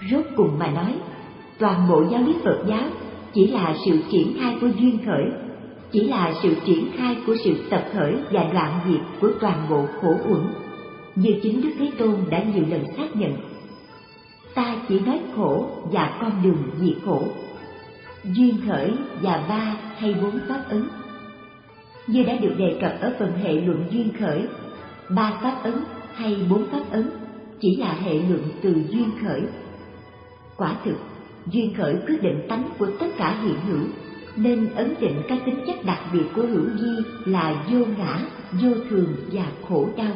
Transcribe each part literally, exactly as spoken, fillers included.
Rốt cùng mà nói, toàn bộ giáo lý Phật giáo chỉ là sự triển khai của duyên khởi, chỉ là sự triển khai của sự tập khởi và đoạn diệt của toàn bộ khổ uẩn, như chính Đức Thế Tôn đã nhiều lần xác nhận. Ta chỉ nói khổ và con đường diệt khổ, duyên khởi và ba hay bốn pháp ấn. Như đã được đề cập ở phần hệ luận duyên khởi, ba pháp ấn hay bốn pháp ấn chỉ là hệ luận từ duyên khởi. Quả thực, duyên khởi quyết định tánh của tất cả hiện hữu, nên ấn định các tính chất đặc biệt của hữu vi là vô ngã, vô thường và khổ đau.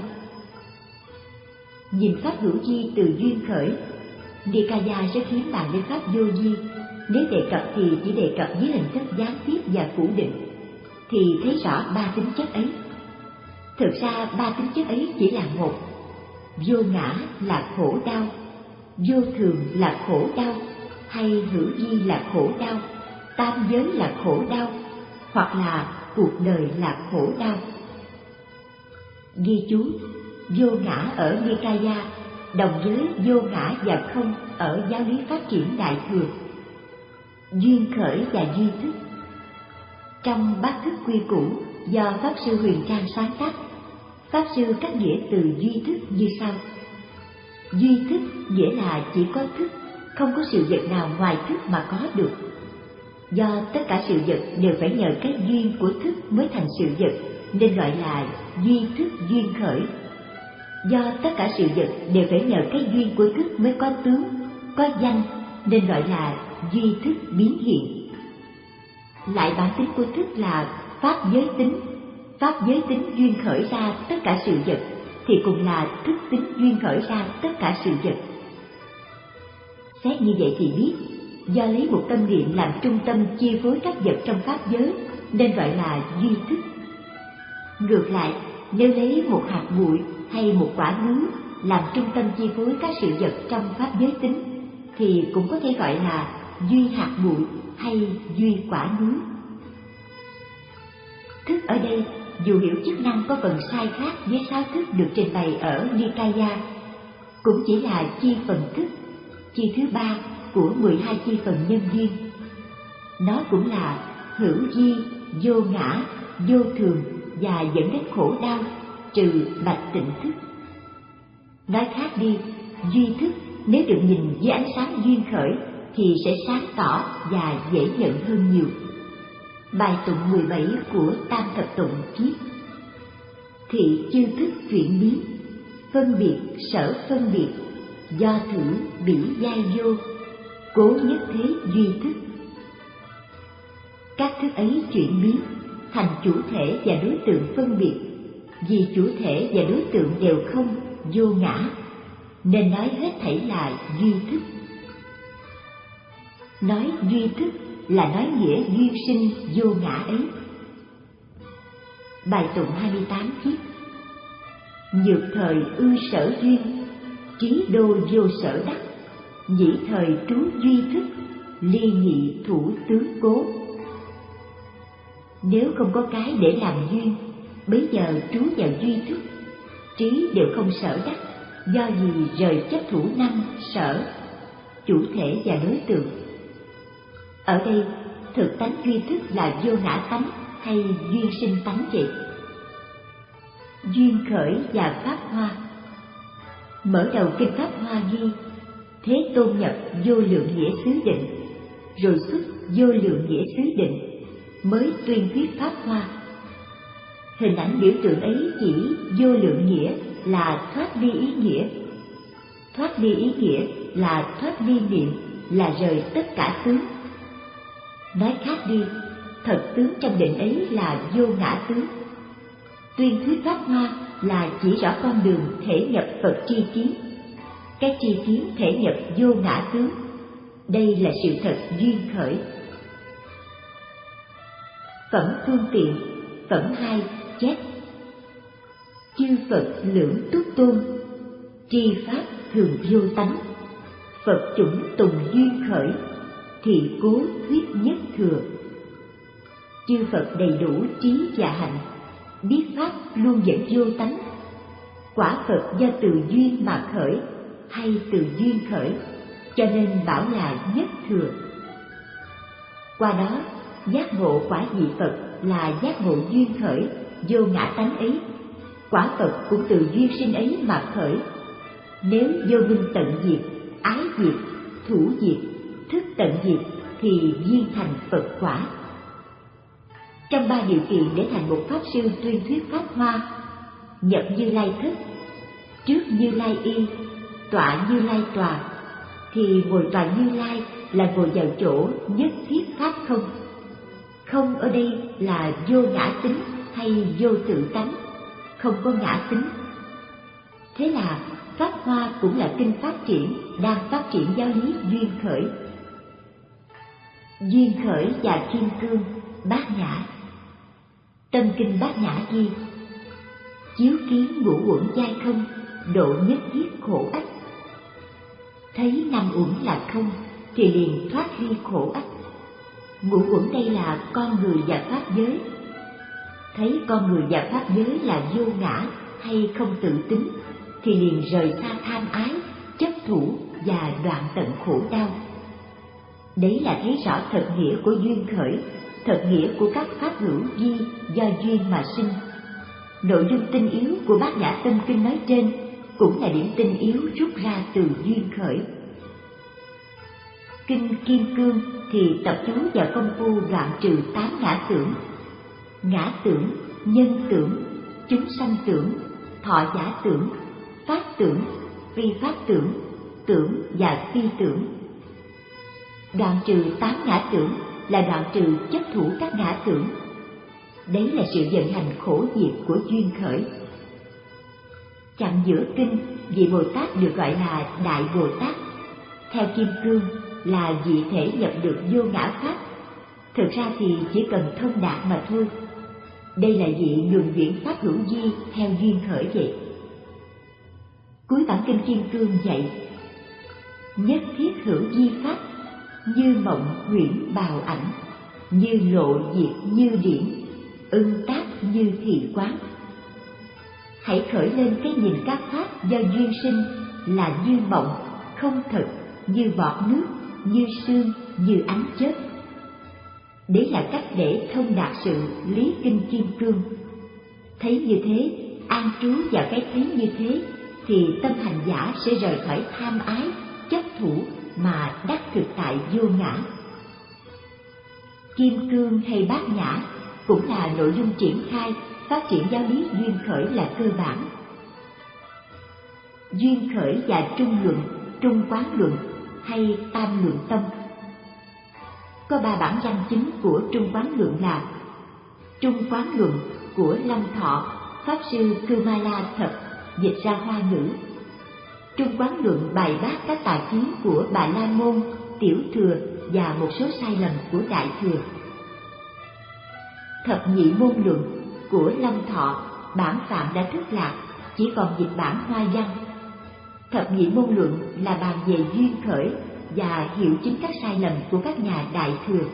Nhìn pháp hữu vi từ duyên khởi, Nikaya rất hiếm bàn đến pháp vô vi. Nếu đề cập thì chỉ đề cập dưới hình thức gián tiếp và phủ định, thì thấy rõ ba tính chất ấy. Thực ra ba tính chất ấy chỉ là một: vô ngã là khổ đau, vô thường là khổ đau, hay hữu vi là khổ đau, tam giới là khổ đau, hoặc là cuộc đời là khổ đau. Ghi chú: vô ngã ở Nikaya đồng với vô ngã và không ở giáo lý phát triển Đại thừa. Duyên khởi và duy thức. Trong bát thức quy củ do Pháp Sư Huyền Trang sáng tác, Pháp Sư cắt nghĩa từ duy thức như sau: duy thức nghĩa là chỉ có thức, không có sự vật nào ngoài thức mà có được. Do tất cả sự vật đều phải nhờ cái duyên của thức mới thành sự vật, nên gọi là duy thức duyên khởi. Do tất cả sự vật đều phải nhờ cái duyên của thức mới có tướng, có danh, nên gọi là duy thức biến hiện. Lại bản tính của thức là pháp giới tính. Pháp giới tính duyên khởi ra tất cả sự vật, thì cũng là thức tính duyên khởi ra tất cả sự vật. Xét như vậy thì biết, do lấy một tâm niệm làm trung tâm chi phối các vật trong pháp giới, nên gọi là duy thức. Ngược lại, nếu lấy một hạt bụi hay một quả núi làm trung tâm chi phối các sự vật trong pháp giới tính, thì cũng có thể gọi là duy hạt bụi hay duy quả núi. Thức ở đây dù hiểu chức năng có phần sai khác với sáu thức được trình bày ở Nikaya, cũng chỉ là chi phần thức, chi thứ ba của mười hai chi phần nhân duyên. Nó cũng là hữu vi, vô ngã, vô thường và dẫn đến khổ đau, trừ bạch tịnh thức. Nói khác đi, duy thức nếu được nhìn dưới ánh sáng duyên khởi thì sẽ sáng tỏ và dễ nhận hơn nhiều. Bài tụng mười bảy của Tam Thập Tụng viết: thị chư thức chuyển biến, phân biệt sở phân biệt, do thử bỉ giai vô, cố nhất thế duy thức. Các thức ấy chuyển biến thành chủ thể và đối tượng phân biệt, vì chủ thể và đối tượng đều không, vô ngã, nên nói hết thảy là duy thức. Nói duy thức là nói nghĩa duyên sinh vô ngã ấy. Bài tụng hai mươi tám viết: nhược thời ư sở duyên, trí đô vô sở đắc, nhĩ thời trú duy thức, ly nhị thủ tướng cố. Nếu không có cái để làm duyên, bấy giờ trú vào duy thức, trí đều không sở đắc, do gì rời chấp thủ năng sở, chủ thể và đối tượng. Ở đây, thực tánh duy thức là vô ngã tánh hay duyên sinh tánh vậy? Duyên khởi và Pháp Hoa. Mở đầu kinh Pháp Hoa ghi: Thế Tôn nhập vô lượng nghĩa xứ định, rồi xuất vô lượng nghĩa xứ định, mới tuyên thuyết Pháp Hoa. Hình ảnh biểu tượng ấy chỉ vô lượng nghĩa là thoát ly ý nghĩa. Thoát ly ý nghĩa là thoát ly niệm, là rời tất cả tướng. Nói khác đi, thật tướng trong định ấy là vô ngã tướng. Tuyên thuyết Pháp Hoa là chỉ rõ con đường thể nhập Phật tri kiến. Cái tri kiến thể nhập vô ngã tướng, đây là sự thật duyên khởi. Phẩm phương tiện, phẩm hai chép: chư Phật lưỡng túc tôn, tri pháp thường vô tánh, Phật chủng tùng duyên khởi, thì cố thuyết nhất thừa. Chư Phật đầy đủ trí và hạnh, biết pháp luôn dẫn vô tánh. Quả Phật do từ duyên mà khởi, hay từ duyên khởi, cho nên bảo là nhất thừa. Qua đó, giác ngộ quả vị Phật là giác ngộ duyên khởi, vô ngã tánh ấy. Quả Phật cũng từ duyên sinh ấy mà khởi. Nếu vô minh tận diệt, ái diệt, thủ diệt, thức tận diệt thì duyên thành Phật quả. Trong ba điều kiện để thành một pháp sư tuyên thuyết pháp hoa: nhập Như Lai thức, trước Như Lai y, tọa Như Lai tòa, thì ngồi tòa Như Lai là ngồi vào chỗ nhất thiết pháp không. Không ở đây là vô ngã tính hay vô tự tánh, không có ngã tính. Thế là pháp hoa cũng là kinh phát triển, đang phát triển giáo lý duyên khởi. Duyên khởi và kim cương, bát nhã. Tâm kinh bát nhã ghi: chiếu kiến ngũ uẩn giai không, độ nhất thiết khổ ách. Thấy năm uẩn là không thì liền thoát ly khổ ách. Ngũ uẩn đây là con người và pháp giới. Thấy con người và pháp giới là vô ngã hay không tự tính thì liền rời xa tham ái, chấp thủ và đoạn tận khổ đau. Đấy là thấy rõ thật nghĩa của duyên khởi, thật nghĩa của các pháp hữu vi do duyên mà sinh. Nội dung tinh yếu của bát nhã tâm kinh nói trên cũng là điểm tinh yếu rút ra từ duyên khởi. Kinh Kim Cương thì tập trung vào công phu đoạn trừ tám ngã tưởng: ngã tưởng, nhân tưởng, chúng sanh tưởng, thọ giả tưởng, pháp tưởng, phi pháp tưởng, tưởng và phi tưởng. Đoạn trừ tám ngã tưởng là đoạn trừ chấp thủ các ngã tưởng. Đấy là sự vận hành khổ diệt của duyên khởi. Chặng giữa kinh, vị Bồ Tát được gọi là Đại Bồ Tát. Theo Kim Cương là vị thể nhập được vô ngã pháp. Thực ra thì chỉ cần thông đạt mà thôi. Đây là vị luận viễn pháp hữu vi theo duyên khởi vậy. Cuối bản kinh Kim Cương dạy: nhất thiết hữu vi pháp, như mộng huyễn bào ảnh, như lộ diệt như điển, ưng tác như thị quán. Hãy khởi lên cái nhìn các pháp do duyên sinh là như mộng, không thật, như bọt nước, như sương, như ánh chớp. Đấy là cách để thông đạt sự lý kinh Kim Cương. Thấy như thế, an trú vào cái thấy như thế, thì tâm hành giả sẽ rời khỏi tham ái, chấp thủ mà đắc thực tại vô ngã. Kim Cương hay bát nhã cũng là nội dung triển khai phát triển giáo lý duyên khởi là cơ bản. Duyên khởi và trung luận, trung quán luận hay tam luận tông. Có ba bản văn chính của trung quán luận là: trung quán luận của Lâm Thọ, pháp sư Kumala Thập dịch ra Hoa ngữ; trung quán luận bài bác các tà kiến của Bà La Môn, Tiểu Thừa và một số sai lầm của Đại Thừa; thập nhị môn luận của Lâm Thọ, bản phạm đã thất lạc, chỉ còn dịch bản Hoa văn. Thập nhị môn luận là bàn về duyên khởi và hiệu chứng các sai lầm của các nhà Đại Thừa.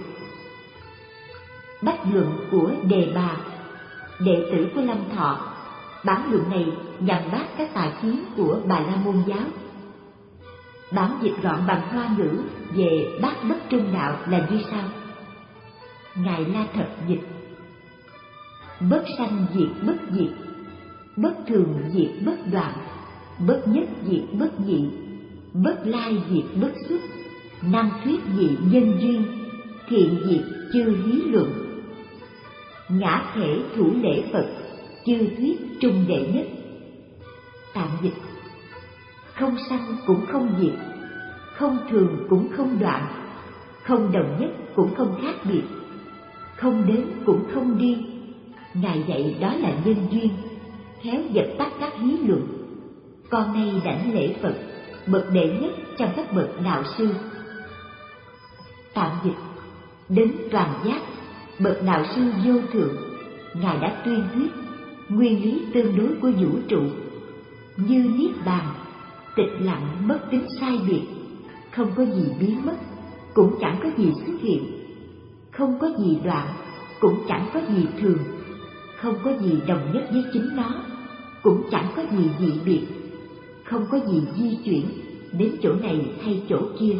Bách luận của Đề Bà, đệ tử của Lâm Thọ, bản luận này nhằm bác các tà kiến của Bà La Môn giáo. Bản dịch gọn bằng Hoa ngữ về bác bất trung đạo là như sau: Ngài La Thập dịch: bất sanh diệt bất diệt, bất thường diệt bất đoạn, bất nhất diệt bất nhị, bất lai diệt bất xuất, năng thuyết nhị nhân duyên, thiện diệt chư hí luận. Ngã thể thủ lễ Phật, chư thuyết trung đệ nhất. Tạm dịch: không sanh cũng không diệt, không thường cũng không đoạn, không đồng nhất cũng không khác biệt, không đến cũng không đi. Ngài dạy đó là nhân duyên, khéo dập tắt các hí luận. Con nay đảnh lễ Phật, bậc đệ nhất trong các bậc đạo sư. Tạm dịch: đến toàn giác, bậc đạo sư vô thượng, Ngài đã tuyên thuyết nguyên lý tương đối của vũ trụ, như niết bàn, tịch lặng mất tính sai biệt, không có gì biến mất, cũng chẳng có gì xuất hiện, không có gì đoạn, cũng chẳng có gì thường, không có gì đồng nhất với chính nó, cũng chẳng có gì dị biệt, không có gì di chuyển, đến chỗ này hay chỗ kia.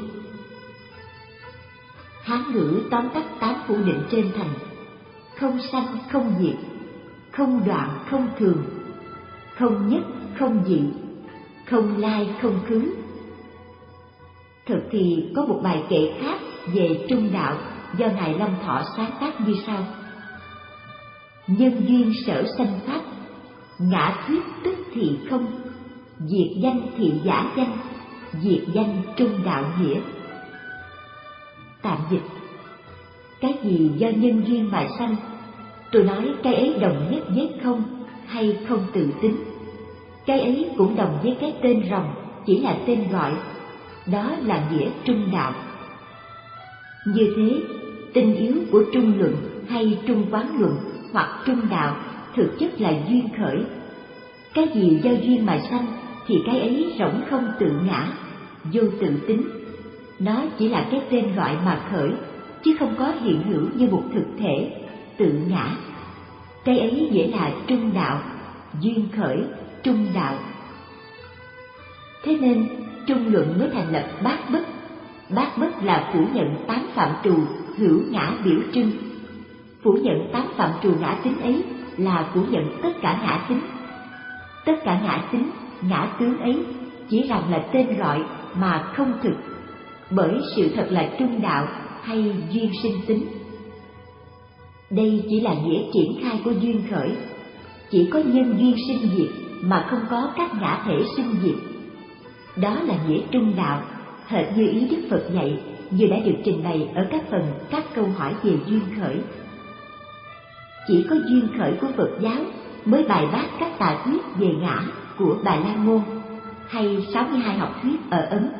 Hán ngữ tóm tắt tám phủ định trên thành: không sanh không diệt, không đoạn không thường, không nhất không dị, không lai không khứ. Thực thì có một bài kệ khác về trung đạo do Ngài Lâm Thọ sáng tác như sau: nhân duyên sở sanh pháp, ngã thuyết tức thì không, diệt danh thì giả danh, diệt danh trung đạo nghĩa. Tạm dịch: cái gì do nhân duyên mà sanh, tôi nói cái ấy đồng nhất với không hay không tự tính. Cái ấy cũng đồng với cái tên rồng, chỉ là tên gọi, đó là nghĩa trung đạo. Như thế, tinh yếu của trung luận hay trung quán luận hoặc trung đạo thực chất là duyên khởi. Cái gì do duyên mà sanh thì cái ấy rỗng không tự ngã, vô tự tính. Nó chỉ là cái tên gọi mà khởi, chứ không có hiện hữu như một thực thể, tự ngã. Cái ấy nghĩa là trung đạo, duyên khởi, trung đạo. Thế nên trung luận mới thành lập bát bất. Bát bất là phủ nhận tám phạm trù hữu ngã biểu trưng. Phủ nhận tám phạm trù ngã tính ấy là phủ nhận tất cả ngã tính. Tất cả ngã tính, ngã tướng ấy chỉ rằng là tên gọi mà không thực, bởi sự thật là trung đạo hay duyên sinh tính. Đây chỉ là nghĩa triển khai của duyên khởi, chỉ có nhân duyên sinh diệt mà không có các ngã thể sinh diệt. Đó là nghĩa trung đạo, hệt như ý Đức Phật dạy, như đã được trình bày ở các phần các câu hỏi về duyên khởi. Chỉ có duyên khởi của Phật giáo mới bài bác các tà thuyết về ngã của Bà La Môn hay sáu mươi hai học thuyết ở Ấn.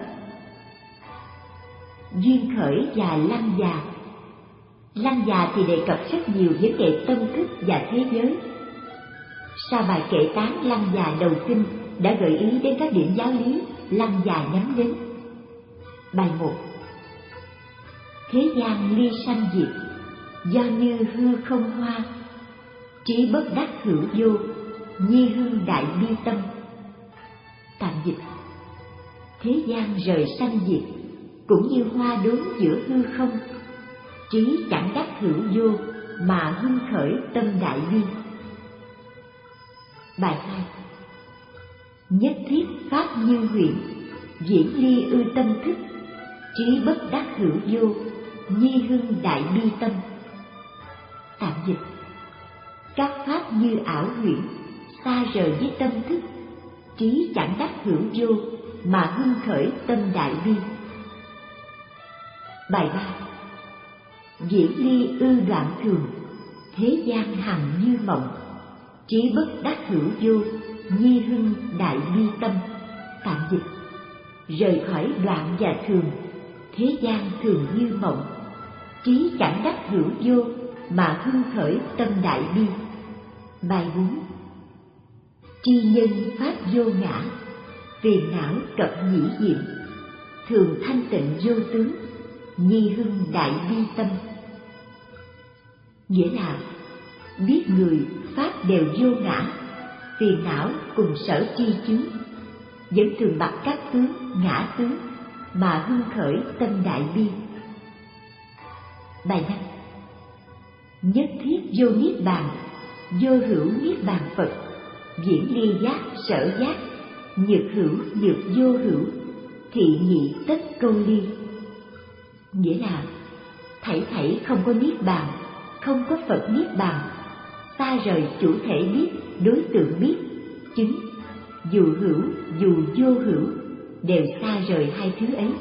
Duyên khởi và lăng già. Lăng già thì đề cập rất nhiều vấn đề tâm thức và thế giới. Sau bài kệ tán lăng già đầu kinh đã gợi ý đến các điểm giáo lý lăng già nhắm đến. Bài một: thế gian ly sanh diệt, do như hư không hoa, trí bất đắc hữu vô, nhi hương đại bi tâm. Tạm dịch: thế gian rời sanh diệt cũng như hoa đốn giữa hư không, trí chẳng đắc hữu vô mà hưng khởi tâm đại bi. Bài hai: nhất thiết pháp như huyễn, diễn ly ư tâm thức, trí bất đắc hữu vô, nhi hưng đại bi tâm. Tạm dịch: các pháp như ảo huyễn, xa rời với tâm thức, trí chẳng đắc hữu vô mà hưng khởi tâm đại bi. Bài ba: diễn ly ư đoạn thường, thế gian hằng như mộng, trí bất đắc hữu vô, nhi hưng đại bi tâm. Tạm dịch: rời khỏi đoạn và thường, thế gian thường như mộng, trí chẳng đắc hữu vô mà hưng khởi tâm đại bi. Bài bốn: tri nhân pháp vô ngã, phiền não cập nhĩ diệm, thường thanh tịnh vô tướng, nhi hưng đại bi tâm. Nghĩa là biết người pháp đều vô ngã, phiền não cùng sở tri chướng, vẫn thường bặt các tướng ngã tướng mà hưng khởi tâm đại bi. Bài năm: nhất thiết vô niết bàn, vô hữu niết bàn Phật, diễn ly giác sở giác, nhược hữu nhược vô hữu, thị nhị tất câu ly. Nghĩa là thảy thảy không có niết bàn, không có Phật niết bàn, xa rời chủ thể biết, đối tượng biết, chứng, dù hữu dù vô hữu đều xa rời hai thứ ấy.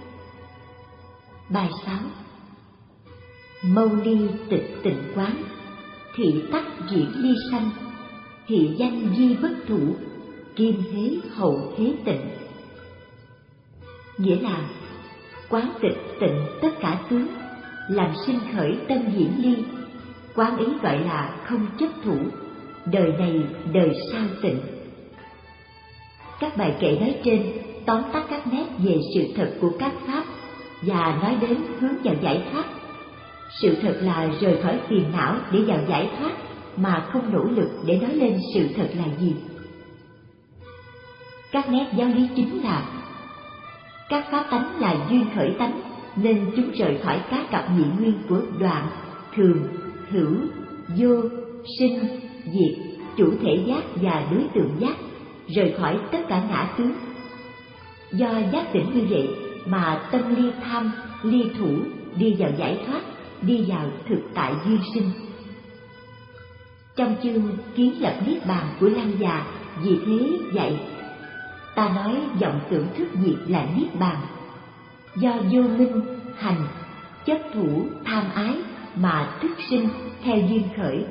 Bài sáu: mâu ly tịch tịnh quán, thị tắc diễn ly sanh, thị danh di bất thủ, kim thế hậu thế tịnh. Nghĩa là quán tịch tịnh tất cả tướng, làm sinh khởi tâm diễn ly. Quán ý gọi là không chấp thủ, đời này đời sau tịnh. Các bài kệ nói trên tóm tắt các nét về sự thật của các pháp và nói đến hướng vào giải thoát. Sự thật là rời khỏi phiền não để vào giải thoát, mà không nỗ lực để nói lên sự thật là gì. Các nét giáo lý chính là Các pháp tánh là duyên khởi tánh, nên chúng rời khỏi các cặp nhị nguyên của đoạn, thường, hữu, vô, sinh, diệt, chủ thể giác và đối tượng giác, rời khỏi tất cả ngã tướng. Do giác tỉnh như vậy mà tâm ly tham, ly thủ, đi vào giải thoát, đi vào thực tại duyên sinh. Trong chương Kiến lập niết bàn của Lăng Già, vì thế dạy ta nói vọng tưởng thức diệt là niết bàn. Do vô minh, hành, chấp thủ, tham ái mà thức sinh theo duyên khởi.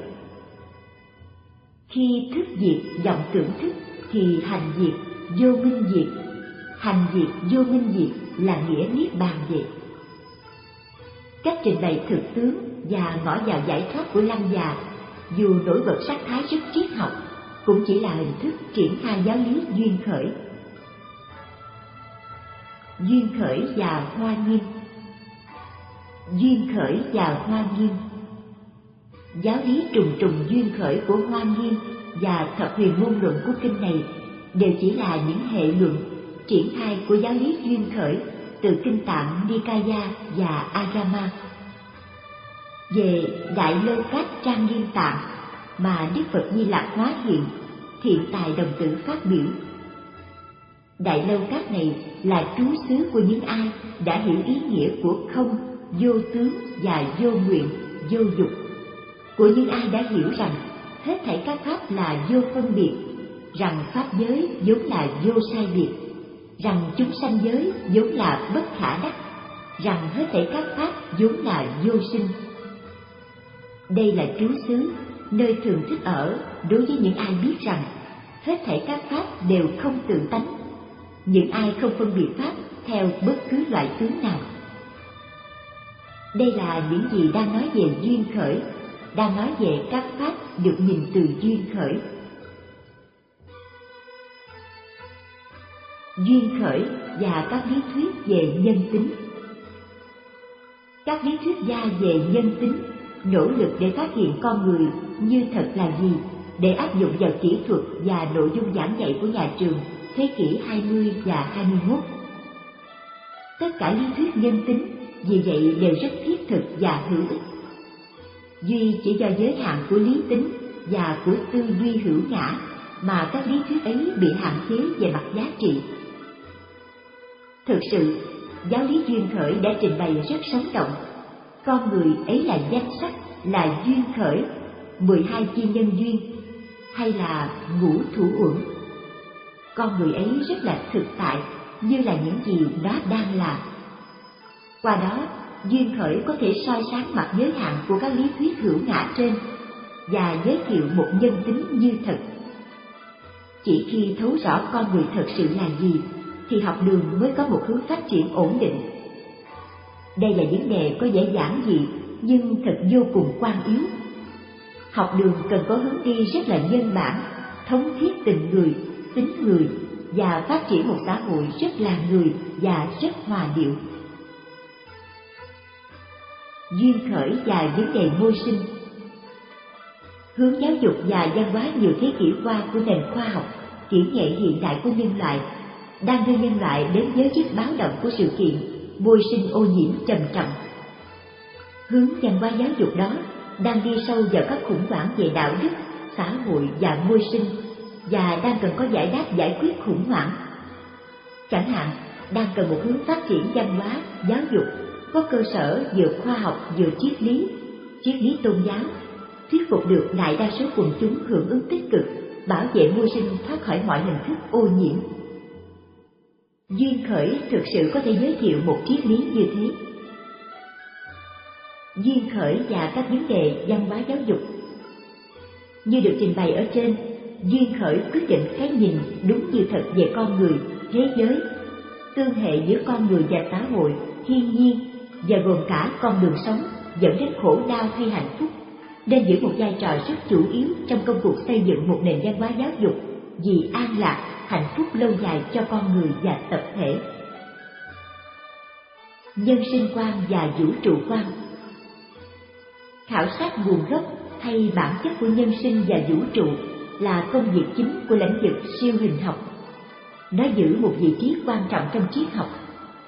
Khi thức diệt vọng tưởng thức thì hành diệt, vô minh diệt. Hành diệt, vô minh diệt là nghĩa niết bàn vậy. Cách trình bày thực tướng và ngõ vào giải thoát của Lăng Già, dù nổi bật sắc thái rất triết học, cũng chỉ là hình thức triển khai giáo lý duyên khởi. Duyên khởi và hoa nghiêm. Duyên khởi và hoa nghiêm. Giáo lý trùng trùng duyên khởi của Hoa Nghiêm và thập huyền môn luận của kinh này đều chỉ là những hệ luận triển khai của giáo lý duyên khởi từ kinh Tạng Nikaya và Agama. Về Đại Lâu Cát Trang Nghiêm Tạng mà Đức Phật Di Lặc hóa hiện, Thiện Tài Đồng Tử phát biểu. Đại Lâu Cát này là trú xứ của những ai đã hiểu ý nghĩa của không, vô tướng và vô nguyện, vô dục, của những ai đã hiểu rằng hết thảy các pháp là vô phân biệt, rằng pháp giới vốn là vô sai biệt, rằng chúng sanh giới vốn là bất khả đắc, rằng hết thảy các pháp vốn là vô sinh. Đây là trú xứ, nơi thường thích ở đối với những ai biết rằng hết thảy các pháp đều không tự tánh, những ai không phân biệt pháp theo bất cứ loại tướng nào. Đây là những gì đang nói về duyên khởi, đang nói về các pháp được nhìn từ duyên khởi. Duyên khởi và các lý thuyết về nhân tính. Các lý thuyết gia về nhân tính nỗ lực để phát hiện con người như thật là gì, để áp dụng vào kỹ thuật và nội dung giảng dạy của nhà trường thế kỷ hai mươi và hai mươi mốt. Tất cả lý thuyết nhân tính vì vậy đều rất thiết thực và hữu ích. Duy chỉ do giới hạn của lý tính và của tư duy hữu ngã mà các lý thuyết ấy bị hạn chế về mặt giá trị. Thực sự, giáo lý duyên khởi đã trình bày rất sống động. Con người ấy là danh sắc, là duyên khởi, mười hai chi nhân duyên, hay là ngũ thủ uẩn. Con người ấy rất là thực tại, như là những gì nó đang là. Qua đó, duyên khởi có thể soi sáng mặt giới hạn của các lý thuyết hữu ngã trên và giới thiệu một nhân tính như thật. Chỉ khi thấu rõ con người thật sự là gì thì học đường mới có một hướng phát triển ổn định. Đây là vấn đề có vẻ giản dị nhưng thật vô cùng quan yếu. Học đường cần có hướng đi rất là nhân bản, thống thiết tình người, tính người và phát triển một xã hội rất là người và rất hòa điệu. Duyên khởi và vấn đề môi sinh. Hướng giáo dục và văn hóa nhiều thế kỷ qua của nền khoa học, kỹ nghệ hiện đại của nhân loại đang đưa nhân loại đến giới chức báo động của sự kiện môi sinh ô nhiễm trầm trọng. Hướng văn hóa giáo dục đó đang đi sâu vào các khủng hoảng về đạo đức, xã hội và môi sinh, và đang cần có giải đáp giải quyết khủng hoảng. Chẳng hạn, đang cần một hướng phát triển văn hóa, giáo dục có cơ sở vừa khoa học vừa triết lý, triết lý tôn giáo, thuyết phục được đại đa số quần chúng hưởng ứng tích cực, bảo vệ môi sinh thoát khỏi mọi hình thức ô nhiễm. Duyên khởi thực sự có thể giới thiệu một triết lý như thế. Duyên khởi và các vấn đề văn hóa giáo dục. Như được trình bày ở trên, duyên khởi quyết định cái nhìn đúng như thật về con người, thế giới, tương hệ giữa con người và xã hội, thiên nhiên, và gồm cả con đường sống dẫn đến khổ đau hay hạnh phúc, nên giữ một vai trò rất chủ yếu trong công cuộc xây dựng một nền văn hóa giáo dục vì an lạc, hạnh phúc lâu dài cho con người và tập thể. Nhân sinh quan và vũ trụ quan. Khảo sát nguồn gốc hay bản chất của nhân sinh và vũ trụ là công việc chính của lĩnh vực siêu hình học. Nó giữ một vị trí quan trọng trong triết học,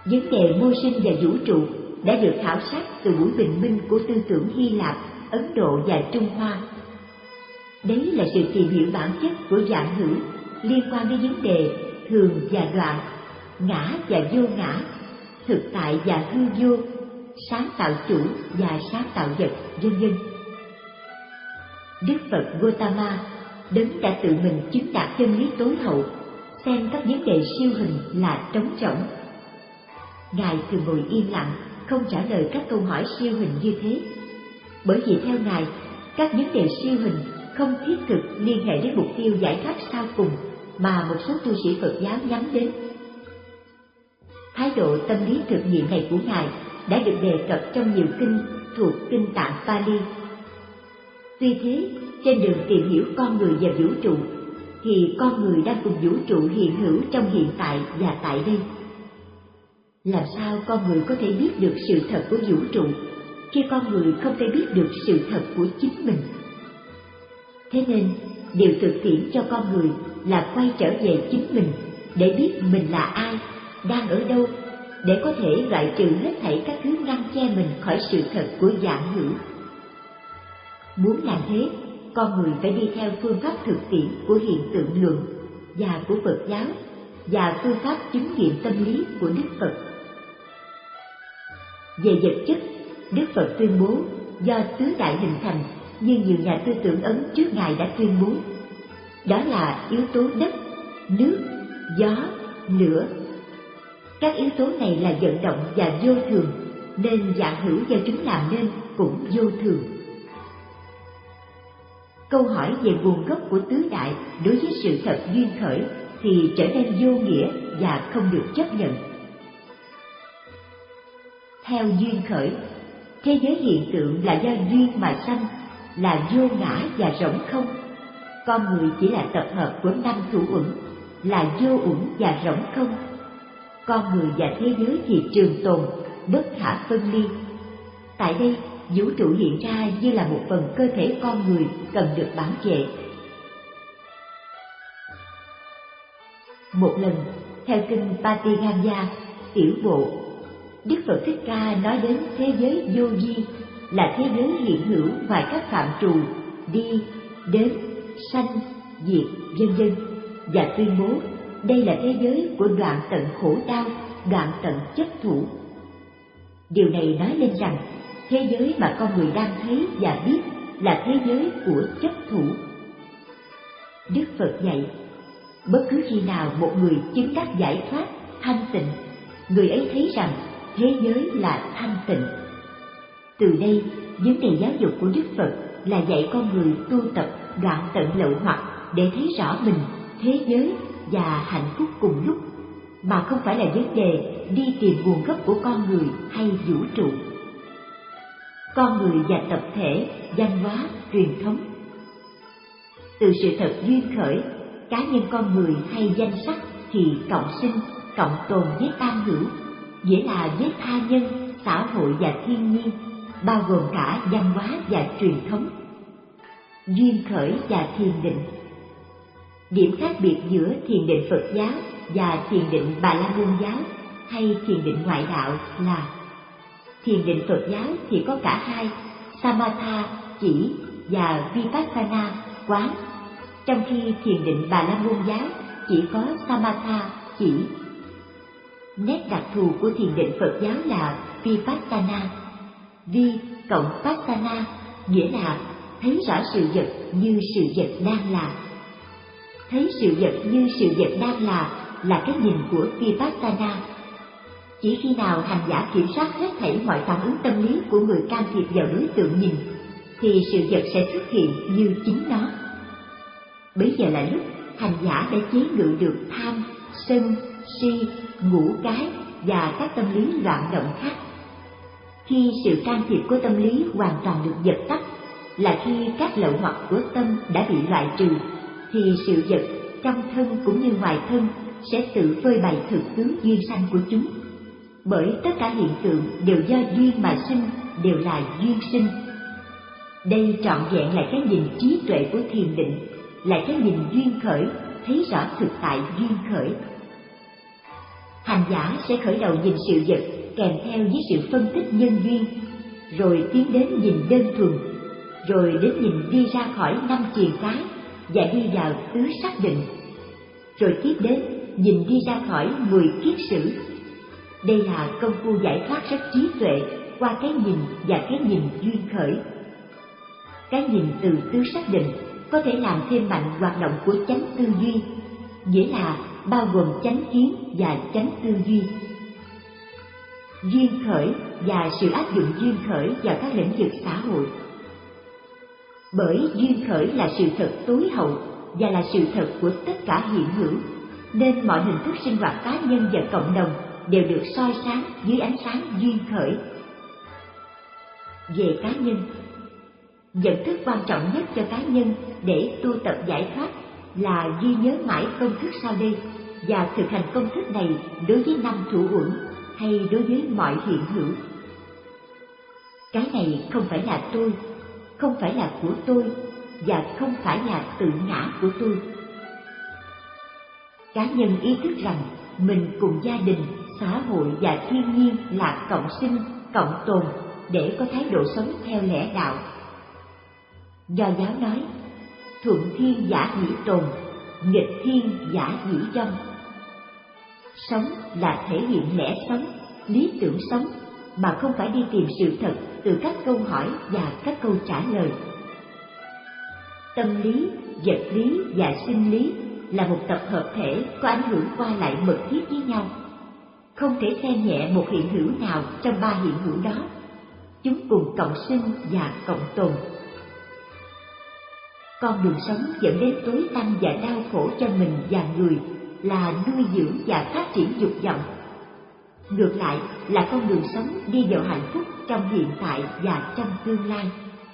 Vấn đề mưu sinh và vũ trụ đã được khảo sát từ buổi bình minh của tư tưởng Hy Lạp, Ấn Độ và Trung Hoa. Đấy là sự tìm hiểu bản chất của dạng hữu liên quan đến vấn đề thường và đoạn, ngã và vô ngã, thực tại và hư vô, sáng tạo chủ và sáng tạo vật, vân vân. Đức Phật Gautama, đấng đã tự mình chứng đạt chân lý tối hậu, xem các vấn đề siêu hình là trống rỗng. Ngài thường ngồi yên lặng, không trả lời các câu hỏi siêu hình như thế, bởi vì theo Ngài, các vấn đề siêu hình không thiết thực liên hệ đến mục tiêu giải thoát sau cùng mà một số tu sĩ Phật giáo nhắm đến. Thái độ tâm lý thực nghiệm này của Ngài đã được đề cập trong nhiều kinh thuộc kinh Tạng Pali. Tuy thế, trên đường tìm hiểu con người và vũ trụ, thì con người đang cùng vũ trụ hiện hữu trong hiện tại và tại đây. Làm sao con người có thể biết được sự thật của vũ trụ khi con người không thể biết được sự thật của chính mình? Thế nên, điều thực tiễn cho con người là quay trở về chính mình để biết mình là ai, đang ở đâu, để có thể loại trừ hết thảy các thứ ngăn che mình khỏi sự thật của dạng hữu. Muốn làm thế, con người phải đi theo phương pháp thực tiễn của hiện tượng luận và của Phật giáo và phương pháp chứng nghiệm tâm lý của Đức Phật. Về vật chất, Đức Phật tuyên bố do tứ đại hình thành như nhiều nhà tư tưởng Ấn trước Ngài đã tuyên bố. Đó là yếu tố đất, nước, gió, lửa. Các yếu tố này là vận động và vô thường, nên dạng hữu do chúng làm nên cũng vô thường. Câu hỏi về nguồn gốc của tứ đại đối với sự thật duyên khởi thì trở nên vô nghĩa và không được chấp nhận. Theo duyên khởi, thế giới hiện tượng là do duyên mà sanh, là vô ngã và rỗng không. Con người chỉ là tập hợp của năm thủ uẩn, là vô uẩn và rỗng không. Con người và thế giới thì trường tồn, bất khả phân ly. Tại đây, vũ trụ hiện ra như là một phần cơ thể con người cần được bảo vệ. Một lần, theo kinh Patiganya, tiểu bộ, Đức Phật Thích Ca nói đến thế giới vô vi là thế giới hiện hữu ngoài các phạm trù đi, đến, sanh, diệt, vân vân, và tuyên bố đây là thế giới của đoạn tận khổ đau, đoạn tận chấp thủ. Điều này nói lên rằng thế giới mà con người đang thấy và biết là thế giới của chấp thủ. Đức Phật dạy, bất cứ khi nào một người chứng đắc giải thoát, thanh tịnh, người ấy thấy rằng thế giới là thanh tịnh. Từ đây, vấn đề giáo dục của Đức Phật là dạy con người tu tập đoạn tận lậu hoặc để thấy rõ mình, thế giới và hạnh phúc cùng lúc, mà không phải là vấn đề đi tìm nguồn gốc của con người hay vũ trụ. Con người và tập thể, văn hóa, truyền thống. Từ sự thật duyên khởi, cá nhân con người hay danh sắc thì cộng sinh, cộng tồn với tam hữu, nghĩa là với tha nhân, xã hội và thiên nhiên, bao gồm cả văn hóa và truyền thống. Duyên khởi và thiền định. Điểm khác biệt giữa thiền định Phật giáo và thiền định Bà La Môn giáo hay thiền định ngoại đạo là thiền định Phật giáo thì có cả hai, Samatha chỉ và Vipassana quán, trong khi thiền định Bà La Môn giáo chỉ có Samatha chỉ. Nét đặc thù của thiền định Phật giáo là Vipassana. Vi cộng Passana nghĩa là thấy rõ sự vật như sự vật đang là. Thấy sự vật như sự vật đang là là cái nhìn của Vipassana. Chỉ khi nào hành giả kiểm soát hết thảy mọi phản ứng tâm lý của người can thiệp vào đối tượng nhìn, thì sự vật sẽ xuất hiện như chính nó. Bấy giờ là lúc hành giả đã chế ngự được tham, sân, si, ngũ cái và các tâm lý loạn động khác. Khi sự can thiệp của tâm lý hoàn toàn được dập tắt là khi các lậu hoặc của tâm đã bị loại trừ, thì sự vật trong thân cũng như ngoài thân sẽ tự phơi bày thực tướng duyên sanh của chúng. Bởi tất cả hiện tượng đều do duyên mà sinh, đều là duyên sinh. Đây trọn vẹn là cái nhìn trí tuệ của thiền định, là cái nhìn duyên khởi, thấy rõ thực tại duyên khởi. hành giả sẽ khởi đầu nhìn sự vật kèm theo với sự phân tích nhân duyên, rồi tiến đến nhìn đơn thuần, rồi đến nhìn đi ra khỏi năm triền cái và đi vào tứ sắc định, rồi tiếp đến nhìn đi ra khỏi mười kiết sử. Đây là công phu giải thoát rất trí tuệ qua cái nhìn và cái nhìn duyên khởi. Cái nhìn từ tứ sắc định có thể làm thêm mạnh hoạt động của chánh tư duy, nghĩa là bao gồm chánh kiến và chánh tư duy. Duyên khởi và sự áp dụng duyên khởi vào các lĩnh vực xã hội. Bởi duyên khởi là sự thật tối hậu và là sự thật của tất cả hiện hữu, nên mọi hình thức sinh hoạt cá nhân và cộng đồng đều được soi sáng dưới ánh sáng duyên khởi. Về cá nhân, nhận thức quan trọng nhất cho cá nhân để tu tập giải thoát là ghi nhớ mãi công thức sau đây và thực hành công thức này đối với năm thủ uẩn hay đối với mọi hiện hữu. Cái này không phải là tôi, không phải là của tôi và không phải là tự ngã của tôi. Cá nhân ý thức rằng mình cùng gia đình, xã hội và thiên nhiên là cộng sinh, cộng tồn để có thái độ sống theo lẽ đạo. Do giáo nói, thuận thiên giả dĩ tồn, nghịch thiên giả dĩ vong. Sống là thể hiện lẽ sống, lý tưởng sống, mà không phải đi tìm sự thật từ các câu hỏi và các câu trả lời. Tâm lý, vật lý và sinh lý là một tập hợp thể có ảnh hưởng qua lại mật thiết với nhau. Không thể xem nhẹ một hiện hữu nào trong ba hiện hữu đó. Chúng cùng cộng sinh và cộng tồn. Con đường sống dẫn đến tối tăm và đau khổ cho mình và người là nuôi dưỡng và phát triển dục vọng. Ngược lại là con đường sống đi vào hạnh phúc trong hiện tại và trong tương lai.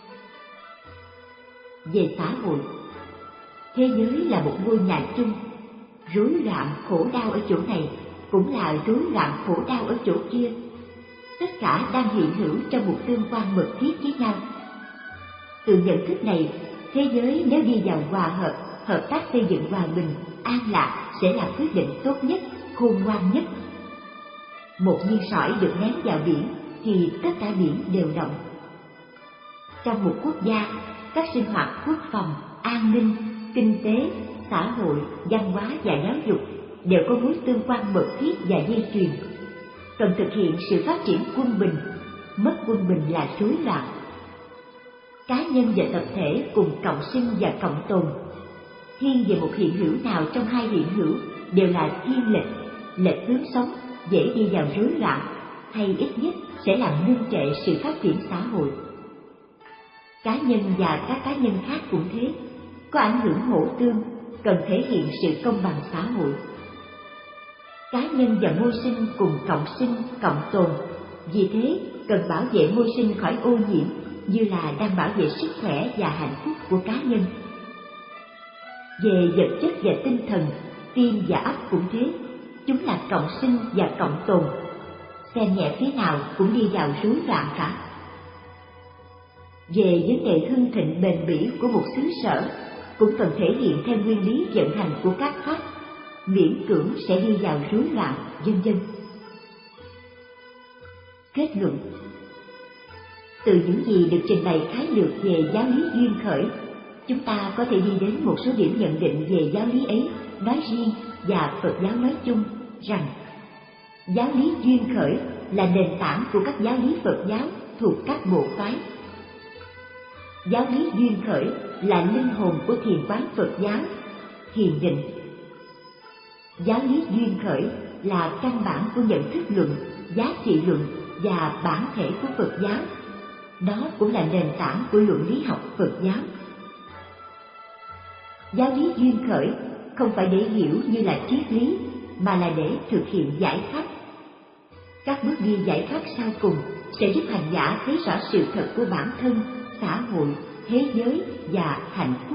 Về xã hội, thế giới là một ngôi nhà chung, rối loạn khổ đau ở chỗ này cũng là rối loạn khổ đau ở chỗ kia. Tất cả đang hiện hữu trong một tương quan mật thiết với nhau. Từ nhận thức này, thế giới nếu đi vào hòa hợp, hợp tác xây dựng hòa bình, an lạc sẽ là quyết định tốt nhất, khôn ngoan nhất. Một viên sỏi được ném vào biển thì tất cả biển đều động. Trong một quốc gia, các sinh hoạt quốc phòng, an ninh, kinh tế, xã hội, văn hóa và giáo dục đều có mối tương quan mật thiết và dây chuyền. Cần thực hiện sự phát triển quân bình, mất quân bình là rối loạn. Cá nhân và tập thể cùng cộng sinh và cộng tồn. Thiên về một hiện hữu nào trong hai hiện hữu đều là thiên lệch, lệch hướng sống, dễ đi vào rối loạn, hay ít nhất sẽ làm ngưng trệ sự phát triển xã hội. Cá nhân và các cá nhân khác cũng thế, có ảnh hưởng hỗ tương, cần thể hiện sự công bằng xã hội. Cá nhân và môi sinh cùng cộng sinh, cộng tồn, vì thế cần bảo vệ môi sinh khỏi ô nhiễm như là đang bảo vệ sức khỏe và hạnh phúc của cá nhân. Về vật chất và tinh thần, tim và óc cũng thế, chúng là cộng sinh và cộng tồn. Xem nhẹ phía nào cũng đi vào rối loạn cả. Về vấn đề hưng thịnh bền bỉ của một xứ sở, cũng cần thể hiện theo nguyên lý vận hành của các pháp, miễn cưỡng sẽ đi vào rối loạn, vân vân. Kết luận: từ những gì được trình bày khái lược về giáo lý duyên khởi, chúng ta có thể đi đến một số điểm nhận định về giáo lý ấy nói riêng và Phật giáo nói chung, rằng giáo lý duyên khởi là nền tảng của các giáo lý Phật giáo thuộc các bộ phái. Giáo lý duyên khởi là linh hồn của thiền quán Phật giáo, thiền định. Giáo lý duyên khởi là căn bản của nhận thức luận, giá trị luận và bản thể của Phật giáo. Đó cũng là nền tảng của luận lý học Phật giáo. Giáo lý duyên khởi không phải để hiểu như là triết lý, mà là để thực hiện giải thoát. Các bước đi giải thoát sau cùng sẽ giúp hành giả thấy rõ sự thật của bản thân, xã hội, thế giới và hạnh phúc.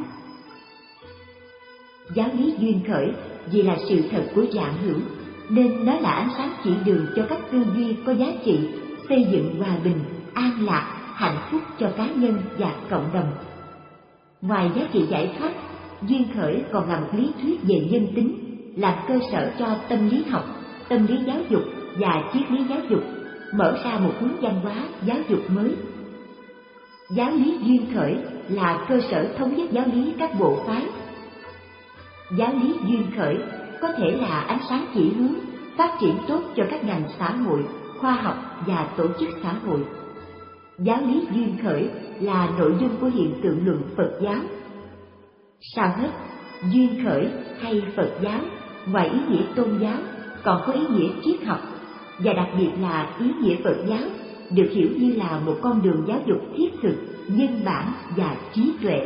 Giáo lý duyên khởi vì là sự thật của dạng hữu, nên nó là ánh sáng chỉ đường cho các tư duy có giá trị, xây dựng hòa bình, an lạc, hạnh phúc cho cá nhân và cộng đồng. Ngoài giá trị giải thoát, duyên khởi còn là một lý thuyết về nhân tính, làm cơ sở cho tâm lý học, tâm lý giáo dục và triết lý giáo dục, mở ra một hướng văn hóa giáo dục mới. Giáo lý duyên khởi là cơ sở thống nhất giáo lý các bộ phái. Giáo lý duyên khởi có thể là ánh sáng chỉ hướng, phát triển tốt cho các ngành xã hội, khoa học và tổ chức xã hội. Giáo lý duyên khởi là nội dung của hiện tượng luận Phật giáo. Sao hết, duyên khởi hay Phật giáo, ngoài ý nghĩa tôn giáo, còn có ý nghĩa triết học, và đặc biệt là ý nghĩa Phật giáo được hiểu như là một con đường giáo dục thiết thực, nhân bản và trí tuệ.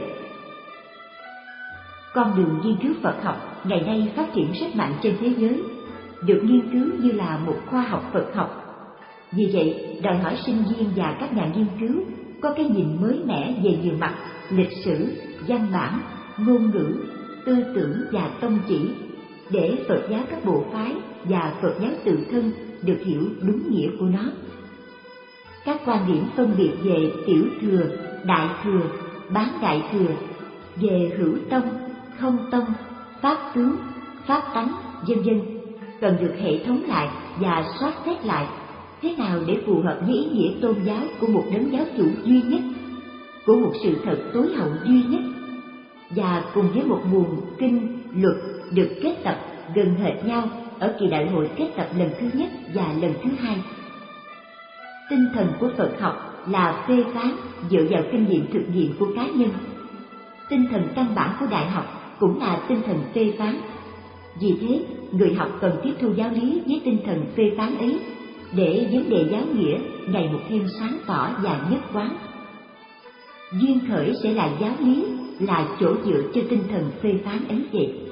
Con đường nghiên cứu Phật học ngày nay phát triển rất mạnh trên thế giới, được nghiên cứu như là một khoa học Phật học. Vì vậy, đòi hỏi sinh viên và các nhà nghiên cứu có cái nhìn mới mẻ về nhiều mặt lịch sử, văn bản, ngôn ngữ, tư tưởng và tông chỉ, để Phật giáo các bộ phái và Phật giáo tự thân được hiểu đúng nghĩa của nó. Các quan điểm phân biệt về tiểu thừa, đại thừa, bán đại thừa, về hữu tông, không tông, pháp tướng, pháp tánh, vân vân cần được hệ thống lại và soát xét lại thế nào để phù hợp với ý nghĩa tôn giáo của một đấng giáo chủ duy nhất, của một sự thật tối hậu duy nhất, và cùng với một nguồn kinh luật được kết tập gần hệt nhau ở kỳ đại hội kết tập lần thứ nhất và lần thứ hai. Tinh thần của Phật học là phê phán dựa vào kinh nghiệm thực nghiệm của cá nhân. Tinh thần căn bản của đại học cũng là tinh thần phê phán. Vì thế, người học cần tiếp thu giáo lý với tinh thần phê phán ấy, để vấn đề giáo nghĩa ngày một thêm sáng tỏ và nhất quán. Duyên khởi sẽ là giáo lý, là chỗ dựa cho tinh thần phê phán ấy vậy.